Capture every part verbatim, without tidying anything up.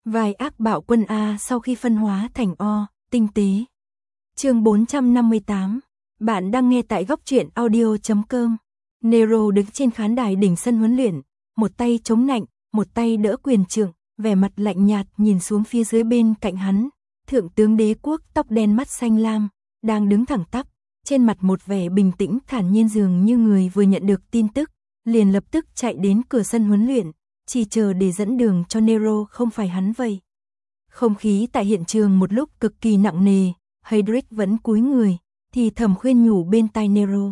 Vài ác bạo quân A sau khi phân hóa thành O, tinh tế. Chương bốn trăm năm mươi tám. Bạn đang nghe tại góc truyện audio chấm com. Nero đứng trên khán đài đỉnh sân huấn luyện, một tay chống nạnh, một tay đỡ quyền trượng, vẻ mặt lạnh nhạt nhìn xuống phía dưới bên cạnh hắn. Thượng tướng đế quốc tóc đen mắt xanh lam, đang đứng thẳng tắp, trên mặt một vẻ bình tĩnh thản nhiên dường như người vừa nhận được tin tức, liền lập tức chạy đến cửa sân huấn luyện, chỉ chờ để dẫn đường cho Nero, không phải hắn vậy. Không khí tại hiện trường một lúc cực kỳ nặng nề, Heydrich vẫn cúi người, thì thầm khuyên nhủ bên tai Nero.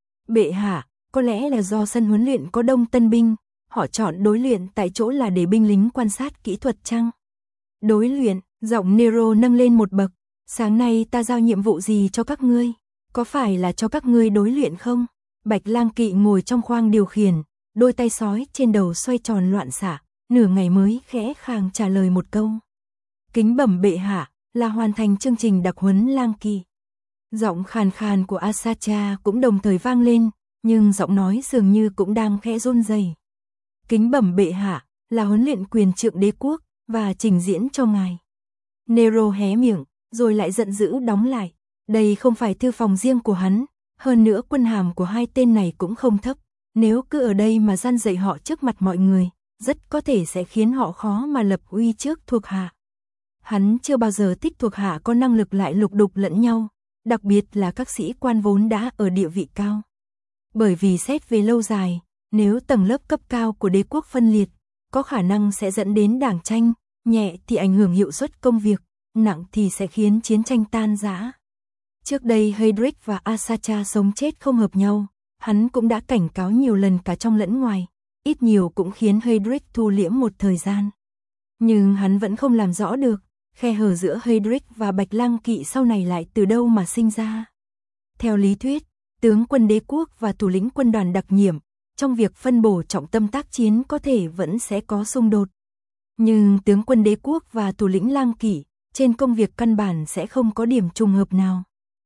Bệ hạ, có lẽ là do sân huấn luyện có đông tân binh, họ chọn đối luyện tại chỗ là để binh lính quan sát kỹ thuật chăng? Đối luyện, giọng Nero nâng lên một bậc, sáng nay ta giao nhiệm vụ gì cho các ngươi? Có phải là cho các ngươi đối luyện không? Bạch Lang Kỵ ngồi trong khoang điều khiển, đôi tay sói trên đầu xoay tròn loạn xạ, nửa ngày mới khẽ khàng trả lời một câu. Kính bẩm bệ hạ, là hoàn thành chương trình đặc huấn Lang Kỵ. Giọng khàn khàn của Asacha cũng đồng thời vang lên, nhưng giọng nói dường như cũng đang khẽ run rẩy. Kính bẩm bệ hạ, là huấn luyện quyền trượng đế quốc và trình diễn cho ngài. Nero hé miệng, rồi lại giận dữ đóng lại. Đây không phải thư phòng riêng của hắn, hơn nữa quân hàm của hai tên này cũng không thấp. Nếu cứ ở đây mà gian dạy họ trước mặt mọi người, rất có thể sẽ khiến họ khó mà lập uy trước thuộc hạ. Hắn chưa bao giờ thích thuộc hạ có năng lực lại lục đục lẫn nhau, đặc biệt là các sĩ quan vốn đã ở địa vị cao. Bởi vì xét về lâu dài, nếu tầng lớp cấp cao của đế quốc phân liệt, có khả năng sẽ dẫn đến đảng tranh, nhẹ thì ảnh hưởng hiệu suất công việc, nặng thì sẽ khiến chiến tranh tan rã. Trước đây Heydrich và Asacha sống chết không hợp nhau, hắn cũng đã cảnh cáo nhiều lần cả trong lẫn ngoài, ít nhiều cũng khiến Heydrich thu liễm một thời gian. Nhưng hắn vẫn không làm rõ được, khe hở giữa Heydrich và Bạch Lang Kỵ sau này lại từ đâu mà sinh ra. Theo lý thuyết, tướng quân đế quốc và thủ lĩnh quân đoàn đặc nhiệm, trong việc phân bổ trọng tâm tác chiến có thể vẫn sẽ có xung đột. Nhưng tướng quân đế quốc và thủ lĩnh Lang Kỵ, trên công việc căn bản sẽ không có điểm trùng hợp nào.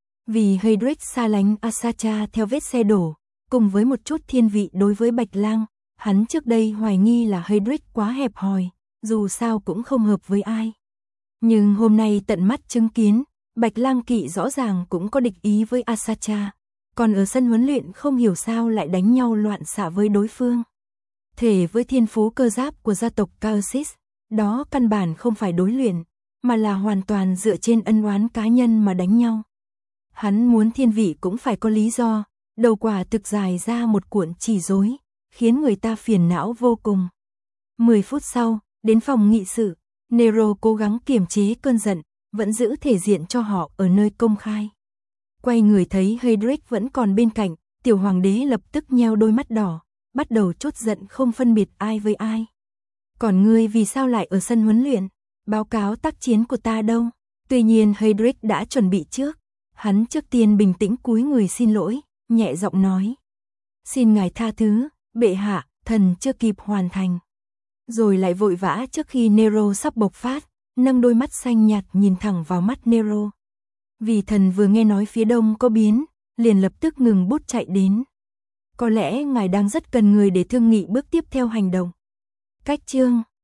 Vì Heydrich xa lánh Asacha theo vết xe đổ, cùng với một chút thiên vị đối với Bạch Lang, hắn trước đây hoài nghi là Heydrich quá hẹp hòi, dù sao cũng không hợp với ai. Nhưng hôm nay tận mắt chứng kiến, Bạch Lang Kỵ rõ ràng cũng có địch ý với Asacha, còn ở sân huấn luyện không hiểu sao lại đánh nhau loạn xạ với đối phương. Thể với thiên phú cơ giáp của gia tộc Kaosis, đó căn bản không phải đối luyện, mà là hoàn toàn dựa trên ân oán cá nhân mà đánh nhau. Hắn muốn thiên vị cũng phải có lý do, đầu quả thực dài ra một cuộn chỉ rối, khiến người ta phiền não vô cùng. Mười phút sau, đến phòng nghị sự, Nero cố gắng kiềm chế cơn giận, vẫn giữ thể diện cho họ ở nơi công khai. Quay người thấy Heydrich vẫn còn bên cạnh, tiểu hoàng đế lập tức nheo đôi mắt đỏ, bắt đầu trút giận không phân biệt ai với ai. Còn ngươi vì sao lại ở sân huấn luyện? Báo cáo tác chiến của ta đâu? Tuy nhiên Heydrich đã chuẩn bị trước. Hắn trước tiên bình tĩnh cúi người xin lỗi, nhẹ giọng nói. Xin ngài tha thứ, bệ hạ, thần chưa kịp hoàn thành. Rồi lại vội vã trước khi Nero sắp bộc phát, nâng đôi mắt xanh nhạt nhìn thẳng vào mắt Nero. Vì thần vừa nghe nói phía đông có biến, liền lập tức ngừng bút chạy đến. Có lẽ ngài đang rất cần người để thương nghị bước tiếp theo hành động. Cách chương